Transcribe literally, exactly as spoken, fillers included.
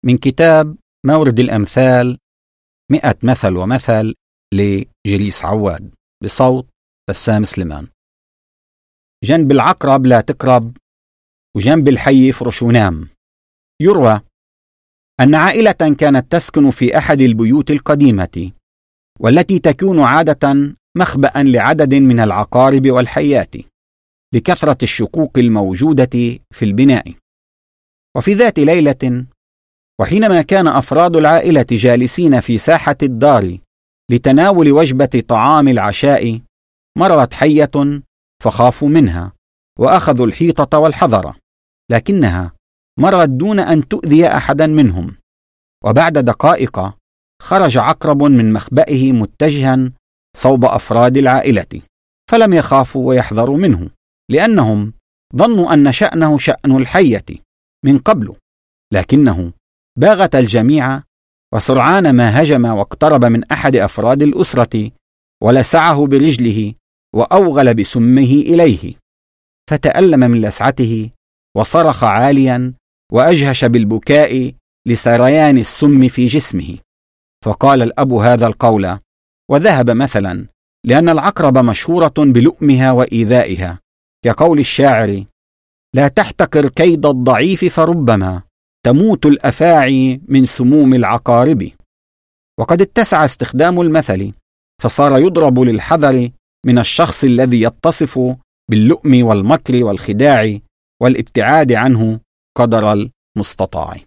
من كتاب مورد الأمثال مئة مثل ومثل لجليس عواد بصوت بسام سليمان. جنب العقرب لا تقرب، وجنب الحي فرش ونام. يروى أن عائلة كانت تسكن في أحد البيوت القديمة، والتي تكون عادة مخبأ لعدد من العقارب والحيات لكثرة الشقوق الموجودة في البناء. وفي ذات ليلة، وحينما كان أفراد العائلة جالسين في ساحة الدار لتناول وجبة طعام العشاء، مرت حية فخافوا منها وأخذوا الحيطة والحذر، لكنها مرت دون أن تؤذي أحدا منهم. وبعد دقائق خرج عقرب من مخبئه متجها صوب أفراد العائلة، فلم يخافوا ويحذروا منه، لأنهم ظنوا أن شأنه شأن الحية من قبل. لكنه باغت الجميع، وسرعان ما هجم واقترب من أحد أفراد الأسرة ولسعه برجله وأوغل بسمه إليه، فتألم من لسعته وصرخ عاليا وأجهش بالبكاء لسريان السم في جسمه. فقال الأب هذا القول وذهب مثلا، لأن العقرب مشهورة بلؤمها وإيذائها، كقول الشاعر: لا تحتقر كيد الضعيف فربما تموت الأفاعي من سموم العقارب. وقد اتسع استخدام المثل، فصار يضرب للحذر من الشخص الذي يتصف باللؤم والمكر والخداع والابتعاد عنه قدر المستطاع.